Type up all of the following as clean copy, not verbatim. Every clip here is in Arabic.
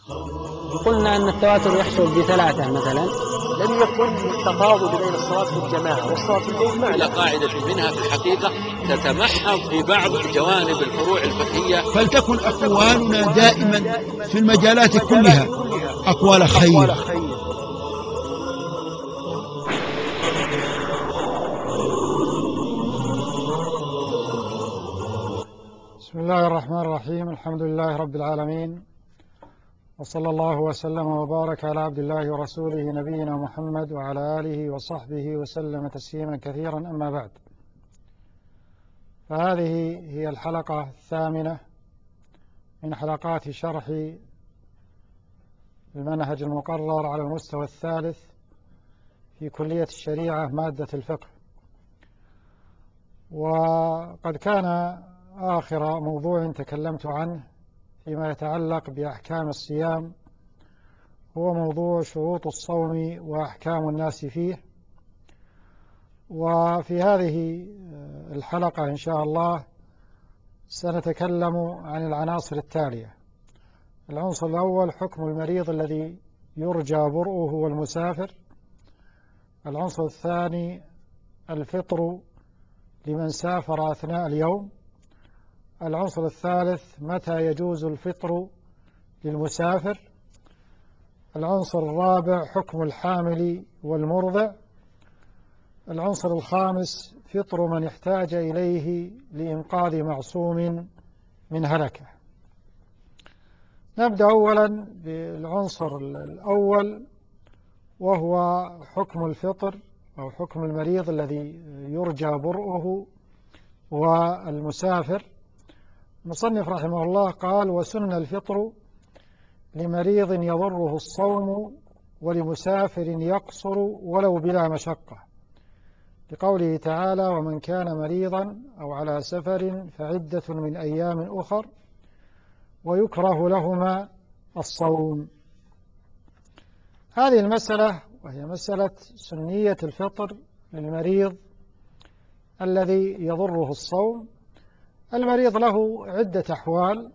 قلنا أن التواتر يحصل بثلاثة مثلا. لم يكن التفاضل بين الصلاة في الجماعة والصلاة في البيت على قاعدة منها في الحقيقة تتمحض في بعض جوانب الفروع الفقهية. فلتكن أقوالنا دائما في المجالات كلها أقوال خير. بسم الله الرحمن الرحيم. الحمد لله رب العالمين، وصلى الله وسلم وبارك على عبد الله ورسوله نبينا محمد وعلى آله وصحبه وسلم تسليما كثيرا. أما بعد، فهذه هي الحلقة الثامنة من حلقات شرح المنهج المقرر على المستوى الثالث في كلية الشريعة مادة الفقه. وقد كان آخر موضوع تكلمت عنه فيما يتعلق بأحكام الصيام هو موضوع شروط الصوم وأحكام الناس فيه. وفي هذه الحلقة إن شاء الله سنتكلم عن العناصر التالية. العنصر الأول حكم المريض الذي يرجى برؤه والمسافر. العنصر الثاني الفطر لمن سافر أثناء اليوم. العنصر الثالث متى يجوز الفطر للمسافر. العنصر الرابع حكم الحامل والمرضع. العنصر الخامس فطر من احتاج إليه لإنقاذ معصوم من هلكة. نبدأ أولا بالعنصر الأول وهو حكم الفطر أو حكم المريض الذي يرجى برؤه والمسافر. المصنف رحمه الله قال: وسن الفطر لمريض يضره الصوم ولمسافر يقصر ولو بلا مشقة، لقوله تعالى: ومن كان مريضا أو على سفر فعدة من أيام أخر ويكره لهما الصوم. هذه المسألة وهي مسألة سنية الفطر للمريض الذي يضره الصوم. المريض له عدة أحوال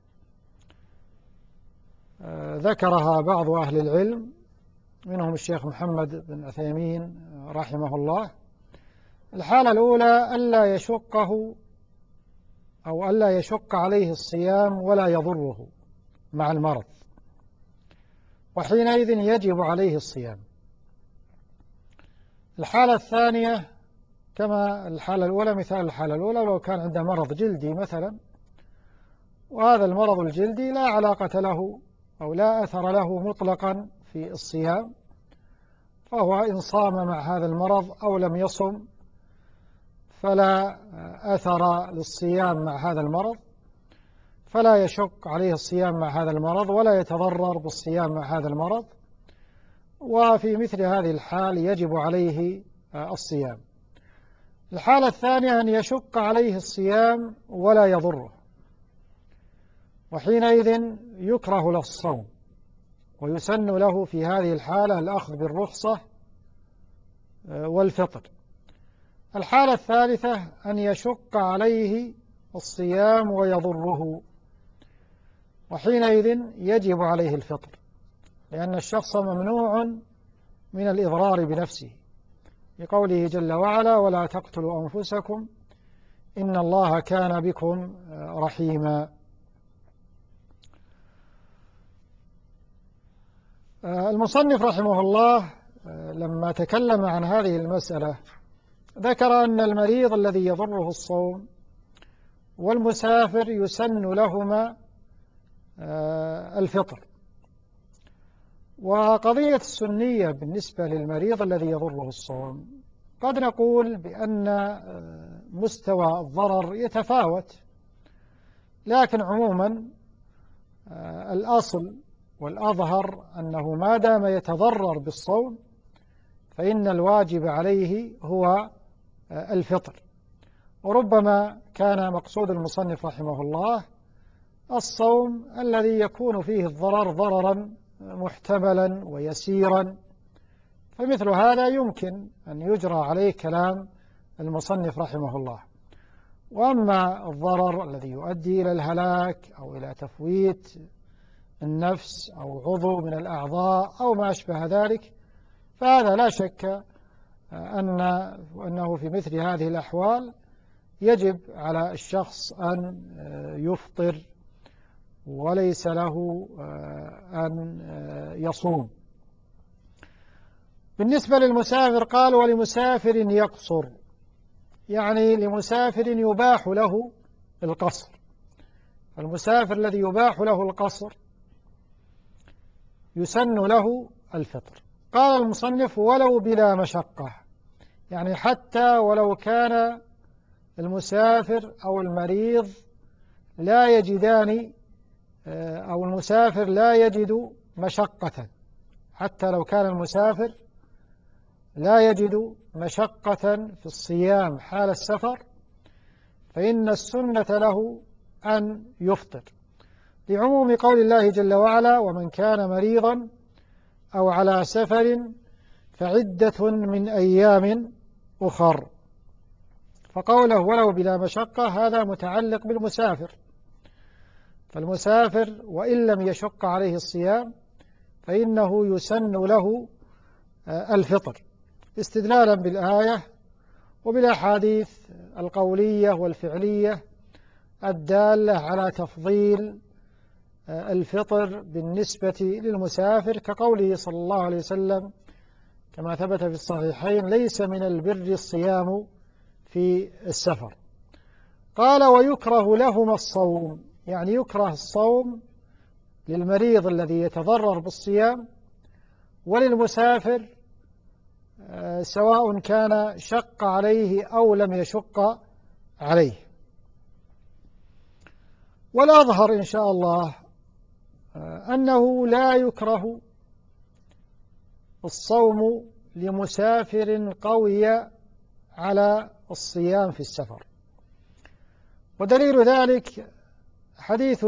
ذكرها بعض أهل العلم، منهم الشيخ محمد بن عثيمين رحمه الله. الحالة الأولى ألا يشقه أو ألا يشق عليه الصيام ولا يضره مع المرض، وحينئذ يجب عليه الصيام. الحالة الثانية كما الحالة الأولى، مثال الحالة الأولى لو كان عنده مرض جلدي مثلا، وهذا المرض الجلدي لا علاقة له أو لا أثر له مطلقا في الصيام، فهو إن صام مع هذا المرض أو لم يصم فلا أثر للصيام مع هذا المرض، فلا يشق عليه الصيام مع هذا المرض ولا يتضرر بالصيام مع هذا المرض. وفي مثل هذه الحال يجب عليه الصيام. الحالة الثانية أن يشق عليه الصيام ولا يضره، وحينئذ يكره له الصوم ويسن له في هذه الحالة الأخذ بالرخصة والفطر. الحالة الثالثة أن يشق عليه الصيام ويضره، وحينئذ يجب عليه الفطر، لأن الشخص ممنوع من الإضرار بنفسه، لقوله جل وعلا: ولا تقتلوا أنفسكم إن الله كان بكم رحيما. المصنف رحمه الله لما تكلم عن هذه المسألة ذكر أن المريض الذي يضره الصوم والمسافر يسن لهما الفطر. وقضية السنية بالنسبة للمريض الذي يضره الصوم قد نقول بأن مستوى الضرر يتفاوت، لكن عموما الأصل والأظهر أنه ما دام يتضرر بالصوم فإن الواجب عليه هو الفطر. وربما كان مقصود المصنف رحمه الله الصوم الذي يكون فيه الضرر ضررا محتملا ويسيرا، فمثل هذا يمكن أن يجرى عليه كلام المصنف رحمه الله. وأما الضرر الذي يؤدي إلى الهلاك أو إلى تفويت النفس أو عضو من الأعضاء أو ما أشبه ذلك، فهذا لا شك أنه في مثل هذه الأحوال يجب على الشخص أن يفطر وليس له أن يصوم. بالنسبة للمسافر قال ولمسافر يقصر، يعني لمسافر يباح له القصر. المسافر الذي يباح له القصر يسن له الفطر. قال المصنف ولو بلا مشقة، يعني حتى ولو كان المسافر أو المريض لا يجدان أو المسافر لا يجد مشقة، حتى لو كان المسافر لا يجد مشقة في الصيام حال السفر فإن السنة له أن يفطر، لعموم قول الله جل وعلا ومن كان مريضا أو على سفر فعدة من أيام أخر. فقوله ولو بلا مشقة هذا متعلق بالمسافر، فالمسافر وإن لم يشق عليه الصيام فإنه يسن له الفطر، استدلالا بالآية وبالأحاديث القولية والفعلية الدالة على تفضيل الفطر بالنسبة للمسافر، كقوله صلى الله عليه وسلم كما ثبت في الصحيحين ليس من البر الصيام في السفر. قال ويكره لهما الصوم، يعني يكره الصوم للمريض الذي يتضرر بالصيام وللمسافر سواء كان شق عليه أو لم يشق عليه. والأظهر إن شاء الله أنه لا يكره الصوم لمسافر قوي على الصيام في السفر، ودليل ذلك حديث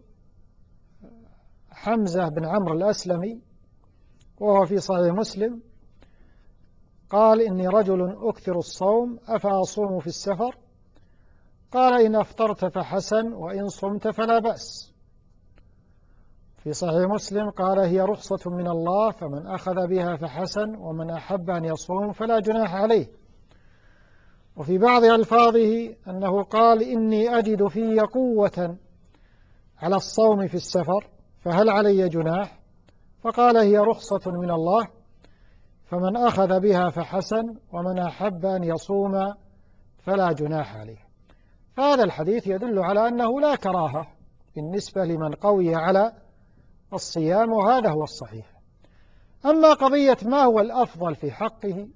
حمزة بن عمرو الأسلمي وهو في صحيح مسلم قال إني رجل أكثر الصوم أفأصوم في السفر؟ قال إن أفطرت فحسن وإن صمت فلا بأس. في صحيح مسلم قال هي رخصة من الله فمن أخذ بها فحسن ومن أحب أن يصوم فلا جناح عليه. وفي بعض ألفاظه أنه قال إني أجد في قوة على الصوم في السفر فهل علي جناح؟ فقال هي رخصة من الله فمن أخذ بها فحسن ومن أحب أن يصوم فلا جناح عليه. هذا الحديث يدل على أنه لا كراهة بالنسبة لمن قوي على الصيام، وهذا هو الصحيح. أما قضية ما هو الأفضل في حقه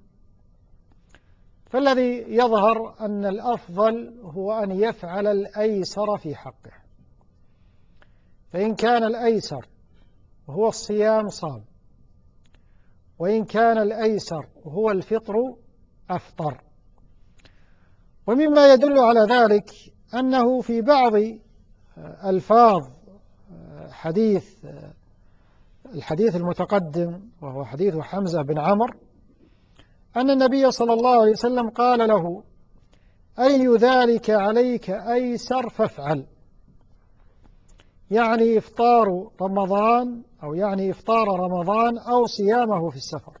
فالذي يظهر أن الأفضل هو أن يفعل الأيسر في حقه، فإن كان الأيسر هو الصيام صام، وإن كان الأيسر هو الفطر أفطر. ومما يدل على ذلك أنه في بعض ألفاظ الحديث المتقدم وهو حديث حمزة بن عمرو أن النبي صلى الله عليه وسلم قال له أي ذلك عليك أيسر فافعل، يعني إفطار رمضان أو يعني إفطار رمضان أو صيامه في السفر.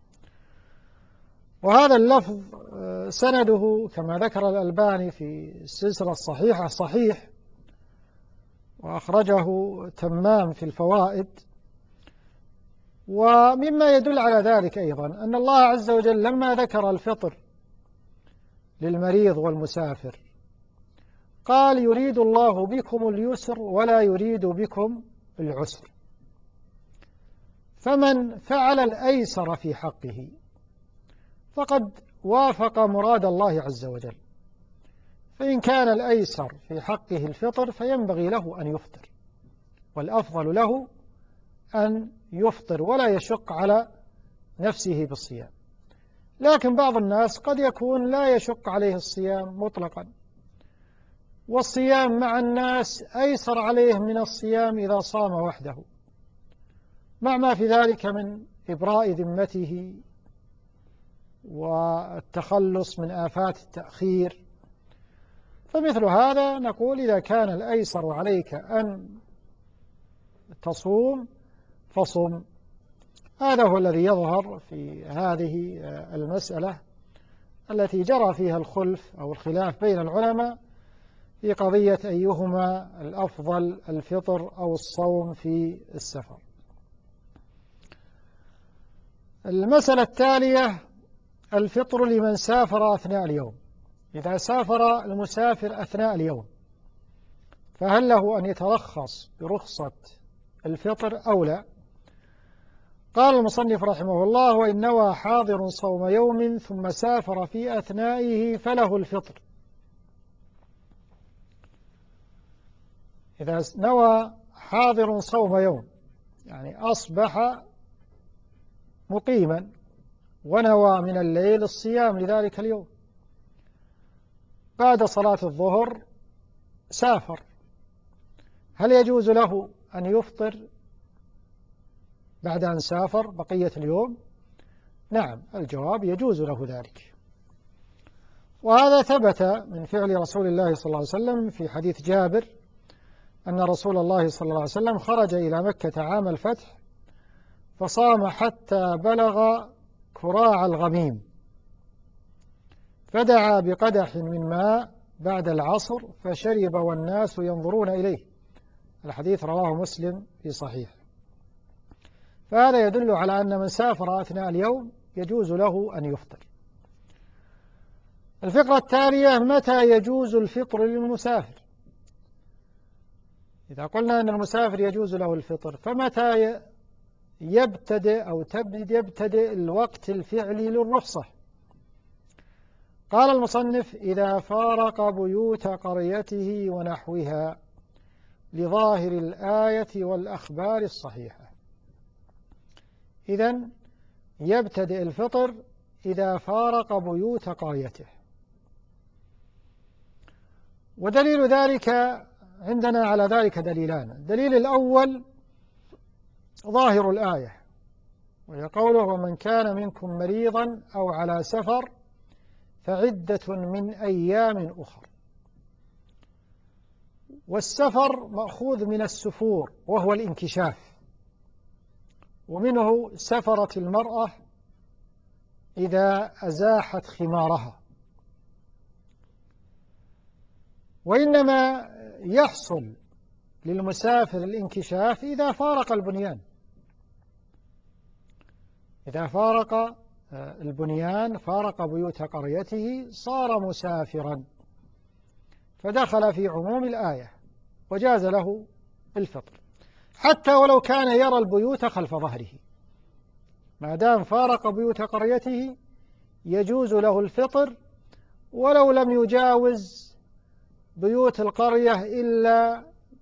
وهذا اللفظ سنده كما ذكر الألباني في السلسلة الصحيحة صحيح، وأخرجه تمام في الفوائد. ومما يدل على ذلك أيضا أن الله عز وجل لما ذكر الفطر للمريض والمسافر قال يريد الله بكم اليسر ولا يريد بكم العسر، فمن فعل الأيسر في حقه فقد وافق مراد الله عز وجل، فإن كان الأيسر في حقه الفطر فينبغي له أن يفطر، والأفضل له أن يفطر ولا يشق على نفسه بالصيام. لكن بعض الناس قد يكون لا يشق عليه الصيام مطلقا، والصيام مع الناس أيسر عليه من الصيام إذا صام وحده، مع ما في ذلك من إبراء ذمته والتخلص من آفات التأخير. فمثل هذا نقول إذا كان الأيسر عليك أن تصوم فصم. هذا هو الذي يظهر في هذه المسألة التي جرى فيها الخلف أو الخلاف بين العلماء في قضية أيهما الأفضل، الفطر أو الصوم في السفر. المسألة التالية الفطر لمن سافر أثناء اليوم. إذا سافر المسافر أثناء اليوم فهل له أن يترخص برخصة الفطر أو لا؟ قال المصنف رحمه الله: وإن نوى حاضر صوم يوم ثم سافر في أثنائه فله الفطر. إذا نوى حاضر صوم يوم، يعني أصبح مقيما ونوى من الليل الصيام لذلك اليوم، بعد صلاة الظهر سافر، هل يجوز له أن يفطر بعد أن سافر بقية اليوم؟ نعم، الجواب يجوز له ذلك. وهذا ثبت من فعل رسول الله صلى الله عليه وسلم في حديث جابر أن رسول الله صلى الله عليه وسلم خرج إلى مكة عام الفتح فصام حتى بلغ كراع الغميم، فدعا بقدح من ماء بعد العصر فشرب والناس ينظرون إليه. الحديث رواه مسلم في صحيح. فهذا يدل على أن من سافر أثناء اليوم يجوز له أن يفطر. الفقرة التالية: متى يجوز الفطر للمسافر؟ إذا قلنا أن المسافر يجوز له الفطر فمتى يبتدئ الوقت الفعلي للرخصة؟ قال المصنف: إذا فارق بيوت قريته ونحوها لظاهر الآية والأخبار الصحيحة. إذن يبتدئ الفطر إذا فارق بيوت قريته. ودليل ذلك عندنا على ذلك دليلان: الدليل الأول ظاهر الآية، وهي قوله: ومن كان منكم مريضا أو على سفر فعدة من أيام أخر. والسفر مأخوذ من السفور وهو الانكشاف، ومنه سفرت المرأة إذا أزاحت خمارها. وإنما يحصل للمسافر الانكشاف إذا فارق البنيان. إذا فارق البنيان، فارق بيوت قريته، صار مسافرا، فدخل في عموم الآية وجاز له الفطر، حتى ولو كان يرى البيوت خلف ظهره، ما دام فارق بيوت قريته يجوز له الفطر، ولو لم يجاوز بيوت القرية إلا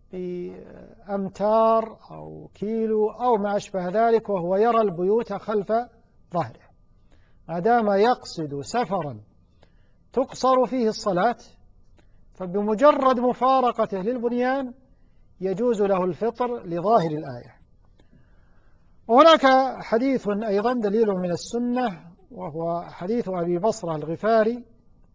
بأمتار أو كيلو أو ما أشبه ذلك، وهو يرى البيوت خلف ظهره، ما دام يقصد سفرا تقصر فيه الصلاة، فبمجرد مفارقته للبنيان يجوز له الفطر لظاهر الآية. وهناك حديث أيضا دليل من السنة، وهو حديث أبي بصرة الغفاري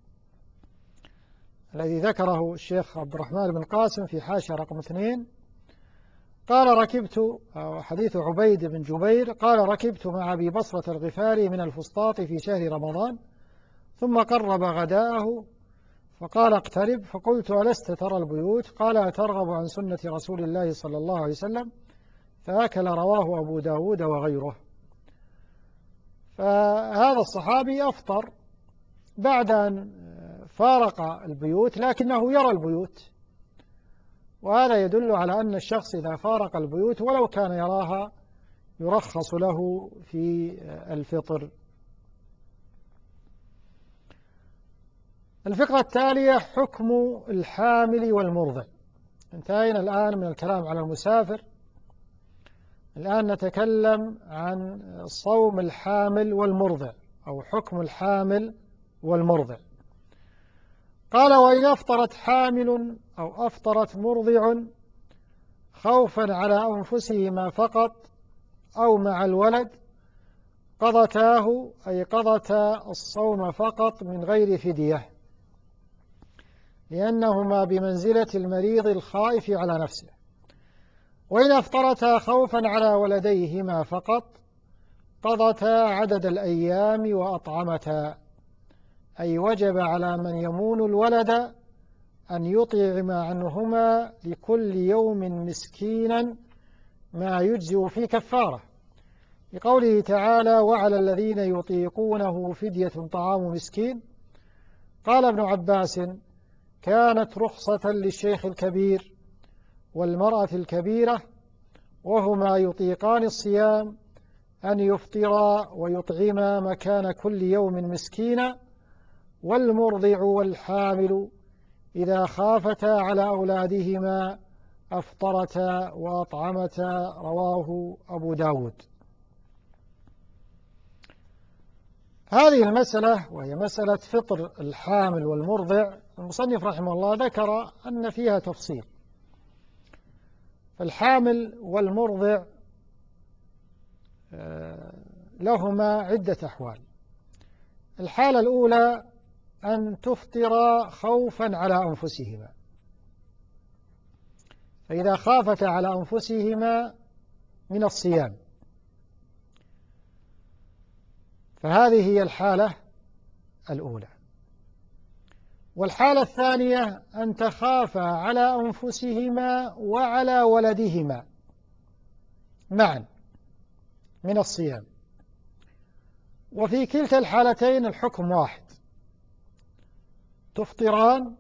الذي ذكره الشيخ عبد الرحمن بن قاسم في حاشية رقم 2. قال ركبت، حديث عبيد بن جبير قال: ركبت مع أبي بصرة الغفاري من الفسطاط في شهر رمضان، ثم قرب غداءه فقال: اقترب. فقلت: ألست ترى البيوت؟ قال: أترغب عن سنة رسول الله صلى الله عليه وسلم؟ فأكل. رواه أبو داود وغيره. فهذا الصحابي أفطر بعد أن فارق البيوت لكنه يرى البيوت، وهذا يدل على أن الشخص إذا فارق البيوت ولو كان يراها يرخص له في الفطر. الفقرة التالية: حكم الحامل والمرضع. انتهينا الآن من الكلام على المسافر، الآن نتكلم عن صوم الحامل والمرضع أو حكم الحامل والمرضع. قال: وإن أفطرت حامل أو أفطرت مرضع خوفا على أنفسهما فقط أو مع الولد قضتاه، أي قضتا الصوم فقط من غير فدية، لأنهما بمنزلة المريض الخائف على نفسه. وإن أفطرتا خوفا على ولديهما فقط قضتا عدد الأيام وأطعمتا، أي وجب على من يمون الولد أن يطعم عنهما لكل يوم مسكينا ما يجزئ في كفارة، لقوله تعالى: وعلى الذين يطيقونه فدية طعام مسكين. قال ابن عباس: كانت رخصة للشيخ الكبير والمرأة الكبيرة وهما يطيقان الصيام أن يفطرا ويطعما مكان كل يوم مسكينا، والمرضع والحامل إذا خافتا على أولادهما أفطرتا وأطعمتا. رواه أبو داود. هذه المسألة وهي مسألة فطر الحامل والمرضع، المصنف رحمه الله ذكر أن فيها تفصيل. فالحامل والمرضع لهما عدة أحوال. الحالة الأولى أن تفطر خوفا على أنفسهما، فإذا خافتا على أنفسهما من الصيام فهذه هي الحالة الأولى. والحالة الثانية أن تخافا على أنفسهما وعلى ولدهما معا من الصيام، وفي كلتا الحالتين الحكم واحد: تفطران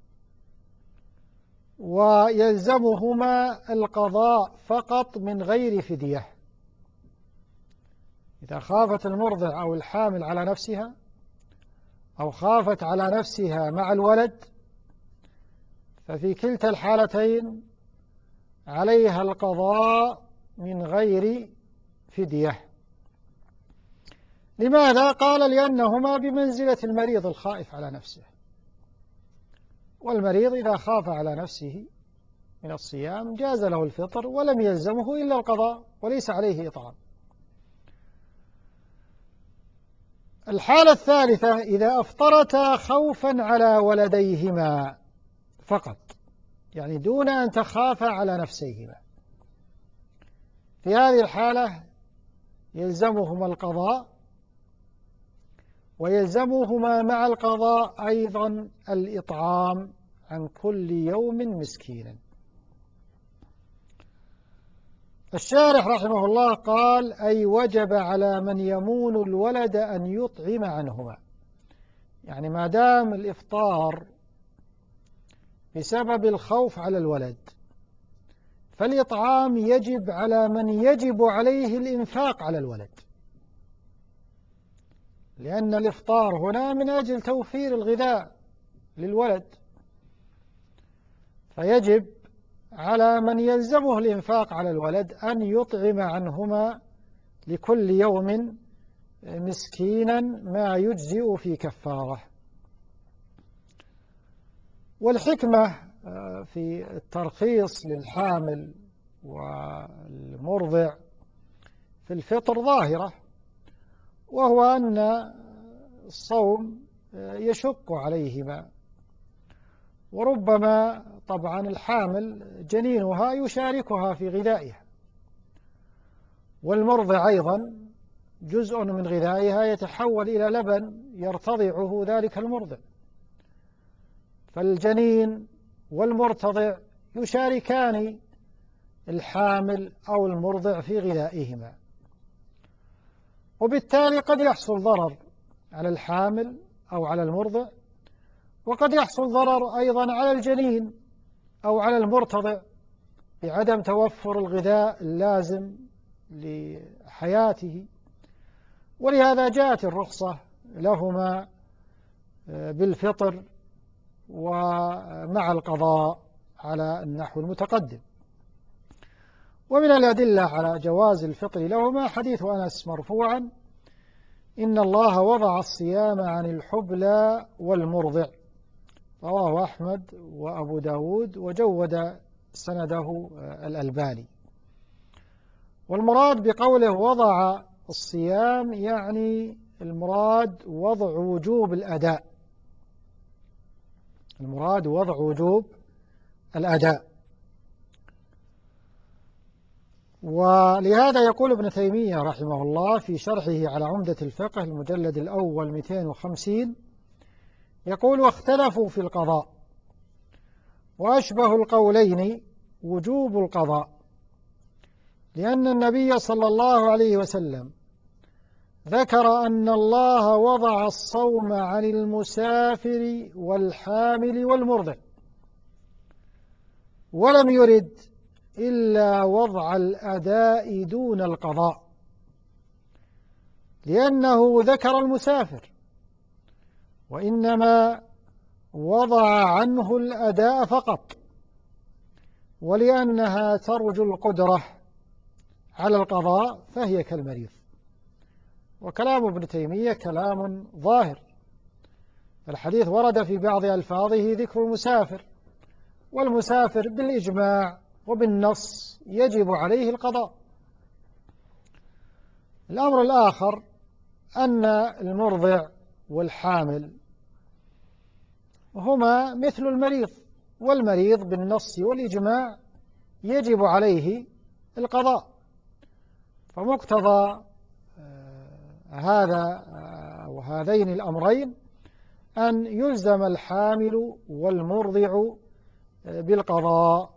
ويلزمهما القضاء فقط من غير فدية. إذا خافت المرضع أو الحامل على نفسها أو خافت على نفسها مع الولد ففي كلتا الحالتين عليها القضاء من غير فدية. لماذا؟ قال: لأنهما بمنزلة المريض الخائف على نفسه، والمريض إذا خاف على نفسه من الصيام جاز له الفطر ولم يلزمه إلا القضاء وليس عليه إطعام. الحالة الثالثة إذا أفطرتا خوفا على ولديهما فقط، يعني دون أن تخافا على نفسيهما، في هذه الحالة يلزمهما القضاء، ويلزمهما مع القضاء أيضا الإطعام عن كل يوم مسكينا. الشارح رحمه الله قال: أي وجب على من يمون الولد أن يطعم عنهما، يعني ما دام الإفطار بسبب الخوف على الولد فالإطعام يجب على من يجب عليه الإنفاق على الولد، لأن الإفطار هنا من أجل توفير الغذاء للولد، فيجب على من يلزمه الإنفاق على الولد أن يطعم عنهما لكل يوم مسكينا ما يجزئ في كفارة. والحكمة في الترخيص للحامل والمرضع في الفطر ظاهرة، وهو أن الصوم يشق عليهما، وربما طبعا الحامل جنينها يشاركها في غذائها، والمرضع أيضا جزء من غذائها يتحول إلى لبن يرتضعه ذلك المرضع، فالجنين والمرتضع يشاركان الحامل أو المرضع في غذائهما، وبالتالي قد يحصل ضرر على الحامل أو على المرضع، وقد يحصل ضرر أيضا على الجنين أو على المرتضع بعدم توفر الغذاء اللازم لحياته. ولهذا جاءت الرخصة لهما بالفطر ومع القضاء على النحو المتقدم. ومن الأدلة على جواز الفطر لهما حديث أنس مرفوعا: إن الله وضع الصيام عن الحبلى والمرضع، رواه أحمد وأبو داود وجود سنده الألباني. والمراد بقوله وضع الصيام يعني المراد وضع وجوب الأداء، المراد وضع وجوب الأداء. ولهذا يقول ابن تيمية رحمه الله في شرحه على عمدة الفقه المجلد الأول 250 يقول: واختلفوا في القضاء، وأشبه القولين وجوب القضاء، لأن النبي صلى الله عليه وسلم ذكر أن الله وضع الصوم عن المسافر والحامل والمرضع، ولم يرد إلا وضع الأداء دون القضاء، لأنه ذكر المسافر، وإنما وضع عنه الأداء فقط، ولأنها ترجو القدرة على القضاء فهي كالمريض. وكلام ابن تيمية كلام ظاهر، الحديث ورد في بعض ألفاظه ذكر المسافر، والمسافر بالإجماع وبالنص يجب عليه القضاء. الأمر الآخر أن المرضع والحامل هما مثل المريض، والمريض بالنص والإجماع يجب عليه القضاء، فمقتضى هذا وهذين الأمرين أن يلزم الحامل والمرضع بالقضاء.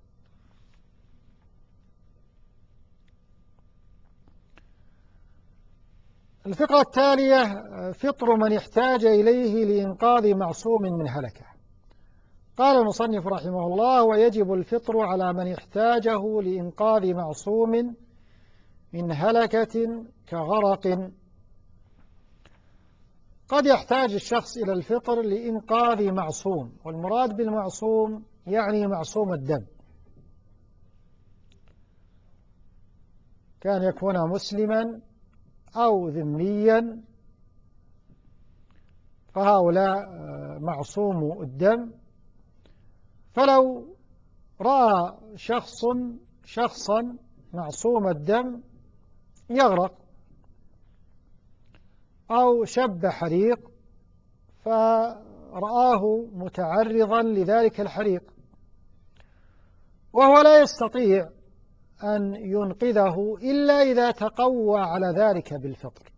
الفقرة التالية: فطر من احتاج إليه لإنقاذ معصوم من هلكة. قال المصنف رحمه الله: ويجب الفطر على من احتاجه لإنقاذ معصوم من هلكة كغرق. قد يحتاج الشخص إلى الفطر لإنقاذ معصوم، والمراد بالمعصوم يعني معصوم الدم، كان يكون مسلما أو ذميا، فهؤلاء معصوم الدم. فلو رأى شخصا معصوم الدم يغرق أو شب حريق فرآه متعرضا لذلك الحريق وهو لا يستطيع أن ينقذه إلا إذا تقوى على ذلك بالفطر،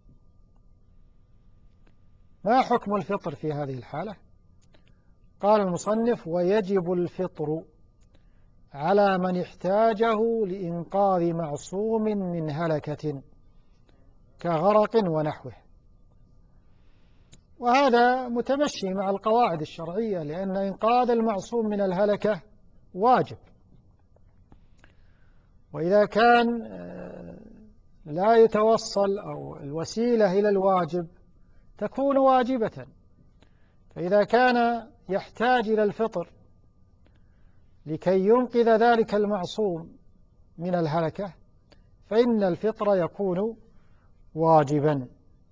ما حكم الفطر في هذه الحالة؟ قال المصنف: ويجب الفطر على من احتاجه لإنقاذ معصوم من هلكة كغرق ونحوه. وهذا متمشي مع القواعد الشرعية، لأن إنقاذ المعصوم من الهلكة واجب، وإذا كان لا يتوصل أو الوسيلة إلى الواجب تكون واجبة. فإذا كان يحتاج إلى الفطر لكي ينقذ ذلك المعصوم من الهلكة فإن الفطر يكون واجبا.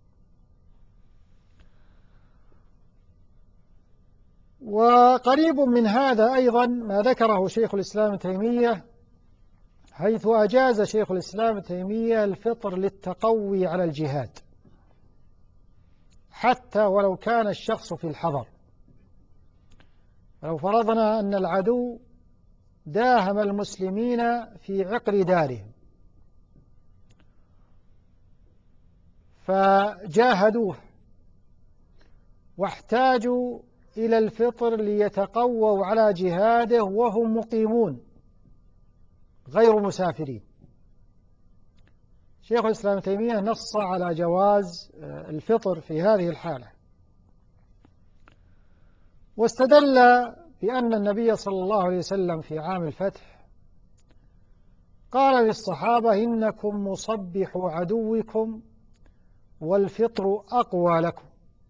وقريب من هذا أيضا ما ذكره شيخ الإسلام ابن تيمية، حيث أجاز شيخ الإسلام ابن تيمية الفطر للتقوي على الجهاد حتى ولو كان الشخص في الحضر. لو فرضنا أن العدو داهم المسلمين في عقر دارهم فجاهدوه واحتاجوا إلى الفطر ليتقووا على جهاده وهم مقيمون غير مسافرين، شيخ الإسلام ابن تيمية نص على جواز الفطر في هذه الحالة، واستدل بأن النبي صلى الله عليه وسلم في عام الفتح قال للصحابة: إنكم مصبحوا عدوكم والفطر أقوى لكم،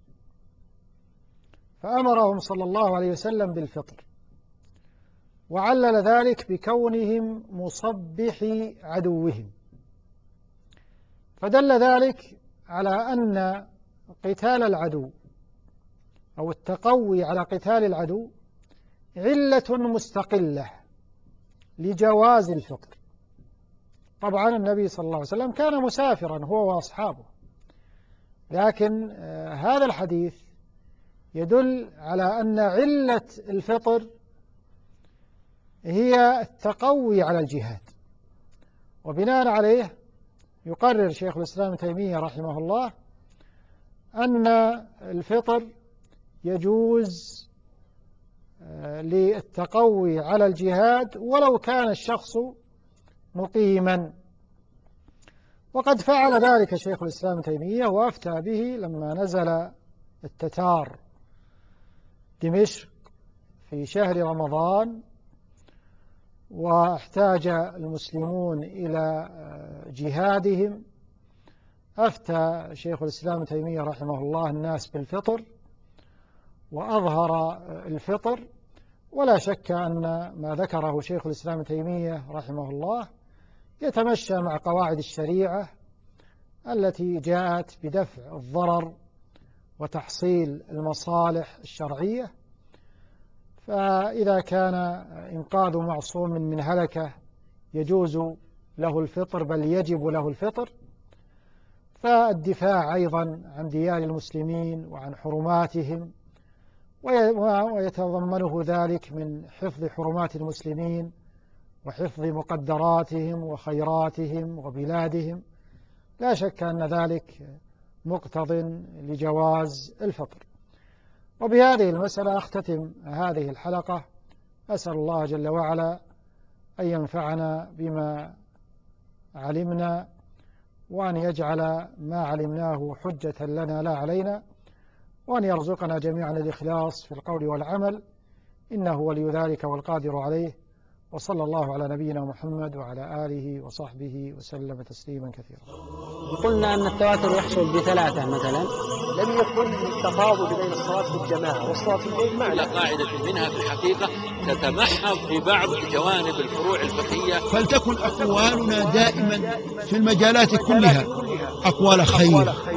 فأمرهم صلى الله عليه وسلم بالفطر، وعلل ذلك بكونهم مصبحي عدوهم، فدل ذلك على أن قتال العدو أو التقوي على قتال العدو علة مستقلة لجواز الفطر. طبعا النبي صلى الله عليه وسلم كان مسافرا هو وأصحابه، لكن هذا الحديث يدل على أن علة الفطر هي التقوي على الجهاد، وبناء عليه يقرر شيخ الإسلام ابن تيمية رحمه الله أن الفطر يجوز للتقوي على الجهاد ولو كان الشخص مقيما، وقد فعل ذلك شيخ الإسلام ابن تيمية وأفتى به لما نزل التتار دمشق في شهر رمضان واحتاج المسلمون إلى جهادهم. أفتى شيخ الإسلام ابن تيمية رحمه الله الناس بالفطر وأظهر الفطر، ولا شك أن ما ذكره شيخ الإسلام ابن تيمية رحمه الله يتمشى مع قواعد الشريعة التي جاءت بدفع الضرر وتحصيل المصالح الشرعية. فإذا كان إنقاذ معصوم من هلكة يجوز له الفطر بل يجب له الفطر، فالدفاع أيضا عن ديار المسلمين وعن حرماتهم ويتضمنه ذلك من حفظ حرمات المسلمين وحفظ مقدراتهم وخيراتهم وبلادهم، لا شك أن ذلك مقتض لجواز الفطر. وبهذه المسألة أختتم هذه الحلقة، أسأل الله جل وعلا أن ينفعنا بما علمنا وأن يجعل ما علمناه حجة لنا لا علينا، وأن يرزقنا جميعا الإخلاص في القول والعمل، إنه ولي ذلك والقادر عليه. وصلى الله على نبينا محمد وعلى آله وصحبه وسلم تسليما كثيرا. قلنا أن التواتر يحصل بثلاثة مثلا. لم يكن التفاضل بين الصلاة في الجماعة والصلاة في البيت إلى معنى. قاعدة منها في الحقيقة تتمحض في بعض جوانب الفروع الفقهية. فلتكن أقوالنا دائما في المجالات كلها أقوال خير